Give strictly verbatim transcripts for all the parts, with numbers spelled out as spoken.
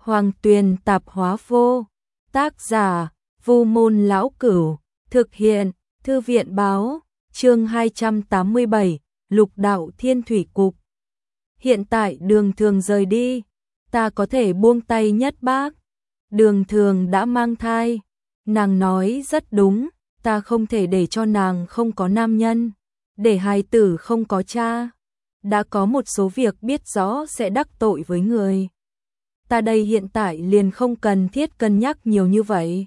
Hoàng Tuyền Tạp Hóa Vô, tác giả Vu Môn Lão Cửu, thực hiện Thư viện Báo, chương hai trăm tám mươi bảy, Lục Đạo Thiên Thủy Cục. Hiện tại Đường Thường rời đi, ta có thể buông tay nhất bác. Đường Thường đã mang thai, nàng nói rất đúng, ta không thể để cho nàng không có nam nhân, để hài tử không có cha. Đã có một số việc biết rõ sẽ đắc tội với người. Ta đây hiện tại liền không cần thiết cân nhắc nhiều như vậy.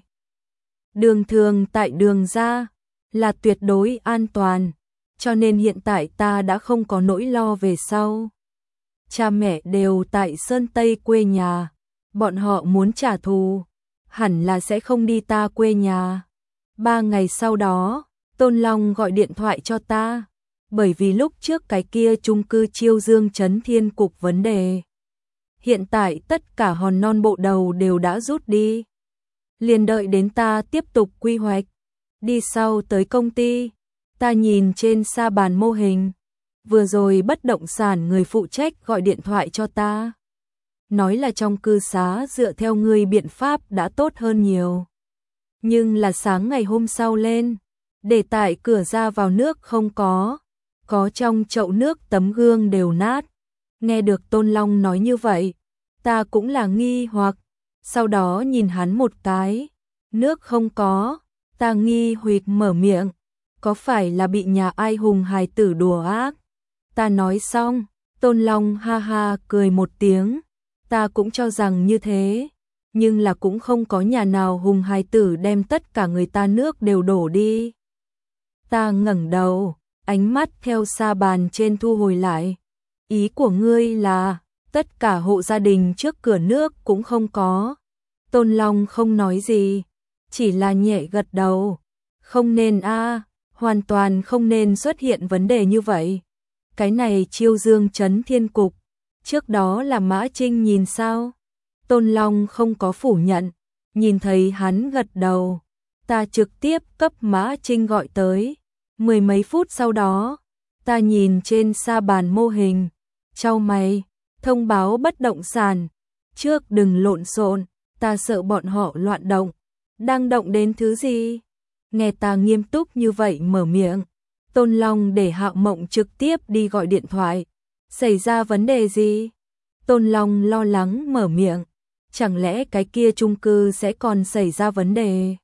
Đường Thường tại Đường gia là tuyệt đối an toàn, cho nên hiện tại ta đã không có nỗi lo về sau. Cha mẹ đều tại Sơn Tây quê nhà, bọn họ muốn trả thù, hẳn là sẽ không đi ta quê nhà. Ba ngày sau đó, Tôn Long gọi điện thoại cho ta, bởi vì lúc trước cái kia chung cư Chiêu Dương Trấn Thiên Cục vấn đề. Hiện tại tất cả hòn non bộ đầu đều đã rút đi. Liền đợi đến ta tiếp tục quy hoạch. Đi sau tới công ty, ta nhìn trên sa bàn mô hình. Vừa rồi bất động sản người phụ trách gọi điện thoại cho ta. Nói là trong cư xá dựa theo người biện pháp đã tốt hơn nhiều. Nhưng là sáng ngày hôm sau lên, để tại cửa ra vào nước không có. Có trong chậu nước tấm gương đều nát. Nghe được Tôn Long nói như vậy, ta cũng là nghi hoặc, sau đó nhìn hắn một cái, nước không có, ta nghi hoặc mở miệng, có phải là bị nhà ai hùng hài tử đùa ác? Ta nói xong, Tôn Long ha ha cười một tiếng, ta cũng cho rằng như thế, nhưng là cũng không có nhà nào hùng hài tử đem tất cả người ta nước đều đổ đi. Ta ngẩng đầu, ánh mắt theo sa bàn trên thu hồi lại. Ý của ngươi là, tất cả hộ gia đình trước cửa nước cũng không có. Tôn Long không nói gì, chỉ là nhẹ gật đầu. Không nên a, hoàn toàn không nên xuất hiện vấn đề như vậy. Cái này Chiêu Dương Trấn Thiên Cục, trước đó là Mã Trinh nhìn sao? Tôn Long không có phủ nhận, nhìn thấy hắn gật đầu. Ta trực tiếp cấp Mã Trinh gọi tới. Mười mấy phút sau đó, ta nhìn trên sa bàn mô hình, chau mày, thông báo bất động sản, trước đừng lộn xộn, ta sợ bọn họ loạn động. Đang động đến thứ gì? Nghe ta nghiêm túc như vậy mở miệng, Tôn Long để Hạo Mộng trực tiếp đi gọi điện thoại. Xảy ra vấn đề gì? Tôn Long lo lắng mở miệng, chẳng lẽ cái kia chung cư sẽ còn xảy ra vấn đề?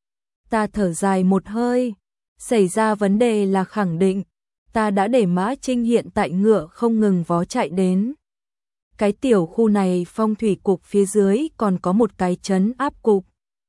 Ta thở dài một hơi. Xảy ra vấn đề là khẳng định, ta đã để Mã Trinh hiện tại ngựa không ngừng vó chạy đến. Cái tiểu khu này phong thủy cục phía dưới còn có một cái trấn áp cục.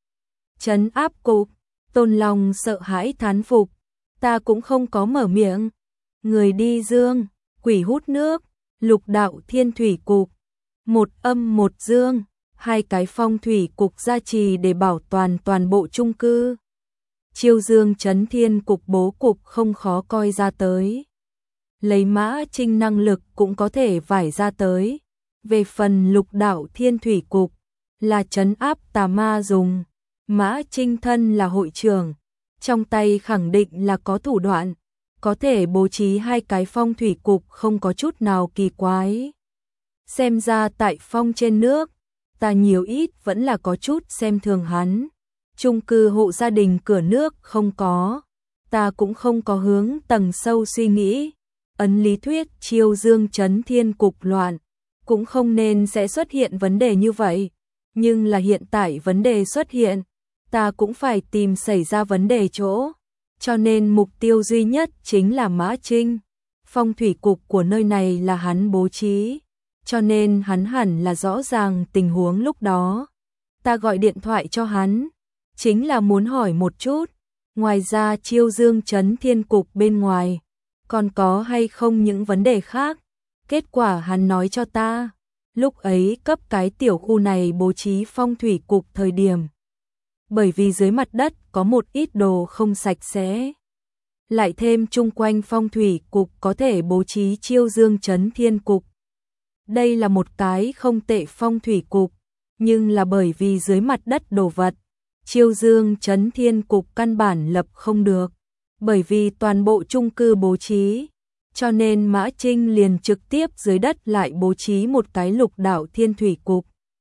Trấn áp cục, Tôn Long sợ hãi thán phục, ta cũng không có mở miệng. Người đi dương, quỷ hút nước, Lục Đạo Thiên Thủy Cục, một âm một dương, hai cái phong thủy cục gia trì để bảo toàn toàn bộ chung cư. Chiêu Dương Trấn Thiên Cục bố cục không khó coi ra tới. Lấy Mã Trinh năng lực cũng có thể vải ra tới. Về phần Lục Đạo Thiên Thủy Cục, là trấn áp tà ma dùng. Mã Trinh thân là hội trưởng, trong tay khẳng định là có thủ đoạn, có thể bố trí hai cái phong thủy cục không có chút nào kỳ quái. Xem ra tại phong trên nước, ta nhiều ít vẫn là có chút xem thường hắn. Chung cư hộ gia đình cửa nước không có, ta cũng không có hướng tầng sâu suy nghĩ. Ấn lý thuyết Chiêu Dương Trấn Thiên Cục loạn, cũng không nên sẽ xuất hiện vấn đề như vậy. Nhưng là hiện tại vấn đề xuất hiện, ta cũng phải tìm xảy ra vấn đề chỗ. Cho nên mục tiêu duy nhất chính là Mã Trinh. Phong thủy cục của nơi này là hắn bố trí, cho nên hắn hẳn là rõ ràng tình huống lúc đó. Ta gọi điện thoại cho hắn, chính là muốn hỏi một chút, ngoài ra Chiêu Dương Trấn Thiên Cục bên ngoài, còn có hay không những vấn đề khác. Kết quả hắn nói cho ta, lúc ấy cấp cái tiểu khu này bố trí phong thủy cục thời điểm. Bởi vì dưới mặt đất có một ít đồ không sạch sẽ. Lại thêm chung quanh phong thủy cục có thể bố trí Chiêu Dương Trấn Thiên Cục. Đây là một cái không tệ phong thủy cục, nhưng là bởi vì dưới mặt đất đồ vật, Chiêu Dương Trấn Thiên Cục căn bản lập không được, bởi vì toàn bộ chung cư bố trí, cho nên Mã Trinh liền trực tiếp dưới đất lại bố trí một cái Lục Đạo Thiên Thủy Cục.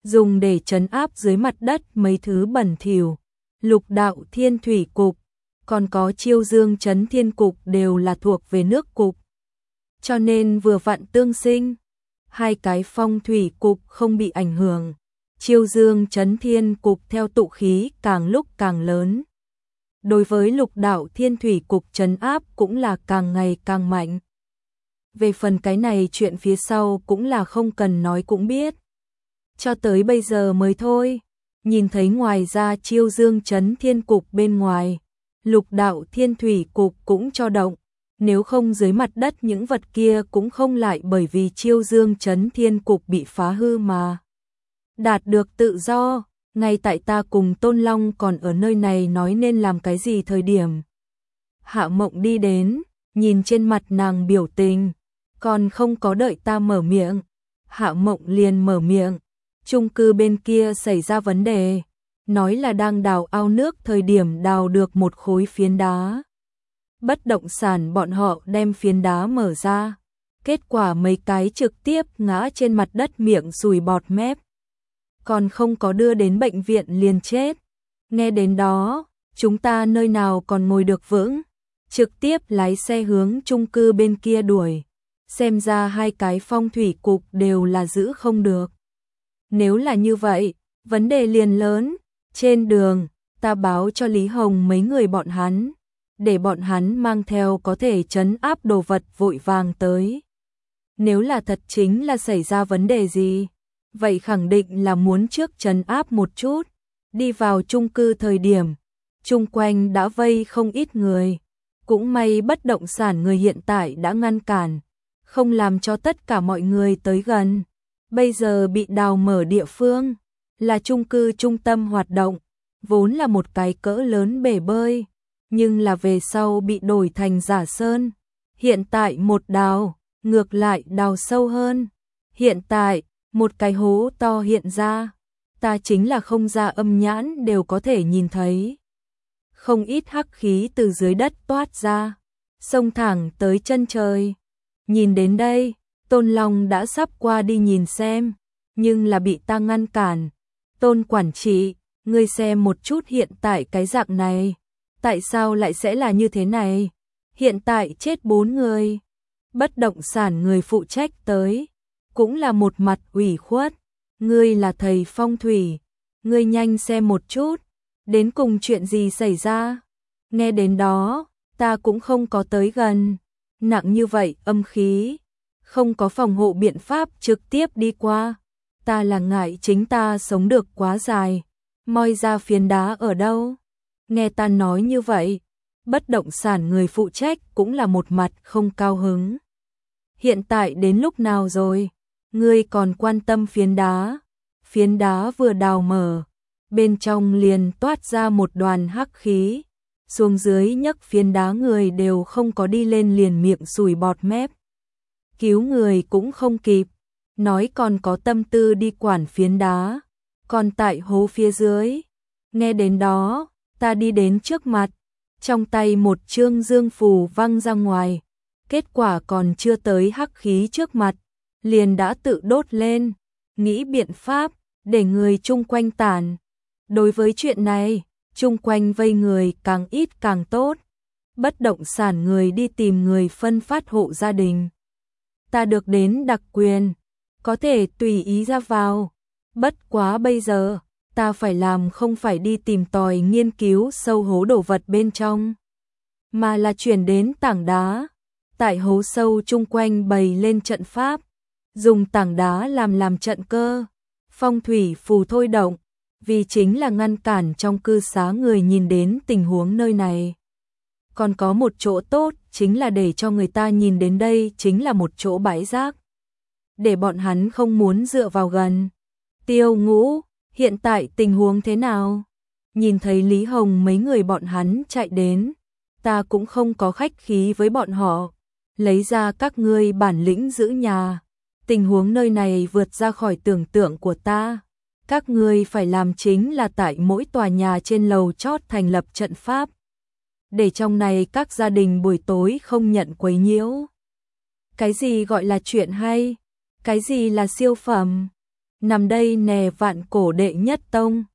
dùng để trấn áp dưới mặt đất mấy thứ bẩn thỉu. Lục đạo thiên thủy cục, còn có chiêu dương trấn thiên cục đều là thuộc về nước cục. Cho nên vừa vặn tương sinh, hai cái phong thủy cục không bị ảnh hưởng. Chiêu dương trấn thiên cục theo tụ khí càng lúc càng lớn. Đối với lục đạo thiên thủy cục trấn áp cũng là càng ngày càng mạnh. Về phần cái này chuyện phía sau cũng là không cần nói cũng biết. Cho tới bây giờ mới thôi, nhìn thấy ngoài ra chiêu dương trấn thiên cục bên ngoài, lục đạo thiên thủy cục cũng cho động. Nếu không dưới mặt đất những vật kia cũng không lại bởi vì chiêu dương trấn thiên cục bị phá hư mà đạt được tự do. Ngay tại ta cùng Tôn Long còn ở nơi này nói nên làm cái gì thời điểm. Hạ Mộng đi đến, nhìn trên mặt nàng biểu tình, còn không có đợi ta mở miệng. Hạ Mộng liền mở miệng, chung cư bên kia xảy ra vấn đề, nói là đang đào ao nước thời điểm đào được một khối phiến đá. Bất động sản bọn họ đem phiến đá mở ra, kết quả mấy cái trực tiếp ngã trên mặt đất miệng sùi bọt mép. Còn không có đưa đến bệnh viện liền chết. Nghe đến đó, chúng ta nơi nào còn ngồi được vững, trực tiếp lái xe hướng chung cư bên kia đuổi. Xem ra hai cái phong thủy cục đều là giữ không được. Nếu là như vậy, vấn đề liền lớn. Trên đường, ta báo cho Lý Hồng mấy người bọn hắn, để bọn hắn mang theo có thể trấn áp đồ vật vội vàng tới. Nếu là thật chính là xảy ra vấn đề gì, vậy khẳng định là muốn trước trấn áp một chút. Đi vào chung cư thời điểm, chung quanh đã vây không ít người. Cũng may bất động sản người hiện tại đã ngăn cản, không làm cho tất cả mọi người tới gần. Bây giờ bị đào mở địa phương, là chung cư trung tâm hoạt động, vốn là một cái cỡ lớn bể bơi, nhưng là về sau bị đổi thành giả sơn. Hiện tại một đào, ngược lại đào sâu hơn. Hiện tại, một cái hố to hiện ra, ta chính là không ra âm nhãn đều có thể nhìn thấy. Không ít hắc khí từ dưới đất toát ra, xông thẳng tới chân trời. Nhìn đến đây, Tôn Long đã sắp qua đi nhìn xem, nhưng là bị ta ngăn cản. Tôn quản trị, ngươi xem một chút hiện tại cái dạng này, tại sao lại sẽ là như thế này? Hiện tại chết bốn người. Bất động sản người phụ trách tới, cũng là một mặt ủy khuất. Ngươi là thầy phong thủy, ngươi nhanh xem một chút, đến cùng chuyện gì xảy ra? Nghe đến đó, ta cũng không có tới gần. Nặng như vậy âm khí, không có phòng hộ biện pháp trực tiếp đi qua. Ta là ngại chính ta sống được quá dài. Moi ra phiến đá ở đâu? Nghe ta nói như vậy, bất động sản người phụ trách cũng là một mặt không cao hứng. Hiện tại đến lúc nào rồi? Ngươi còn quan tâm phiến đá? Phiến đá vừa đào mở, bên trong liền toát ra một đoàn hắc khí. Xuống dưới nhấc phiến đá người đều không có đi lên liền miệng sùi bọt mép. Cứu người cũng không kịp, nói còn có tâm tư đi quản phiến đá, còn tại hố phía dưới. Nghe đến đó, ta đi đến trước mặt, trong tay một chương dương phù văng ra ngoài, kết quả còn chưa tới hắc khí trước mặt, liền đã tự đốt lên, nghĩ biện pháp để người chung quanh tản. Đối với chuyện này, chung quanh vây người càng ít càng tốt. Bất động sản người đi tìm người phân phát hộ gia đình. Ta được đến đặc quyền, có thể tùy ý ra vào. Bất quá bây giờ, ta phải làm không phải đi tìm tòi nghiên cứu sâu hố đồ vật bên trong, mà là chuyển đến tảng đá. Tại hố sâu chung quanh bày lên trận pháp, dùng tảng đá làm làm trận cơ, phong thủy phù thôi động, vì chính là ngăn cản trong cư xá người nhìn đến tình huống nơi này. Còn có một chỗ tốt, chính là để cho người ta nhìn đến đây chính là một chỗ bãi rác, để bọn hắn không muốn dựa vào gần. Tiêu Ngũ, hiện tại tình huống thế nào? Nhìn thấy Lý Hồng mấy người bọn hắn chạy đến, ta cũng không có khách khí với bọn họ, lấy ra các ngươi bản lĩnh giữ nhà. Tình huống nơi này vượt ra khỏi tưởng tượng của ta. Các ngươi phải làm chính là tại mỗi tòa nhà trên lầu chót thành lập trận pháp, để trong này các gia đình buổi tối không nhận quấy nhiễu. Cái gì gọi là chuyện hay? Cái gì là siêu phẩm? nằm đây nè vạn cổ đệ nhất tông.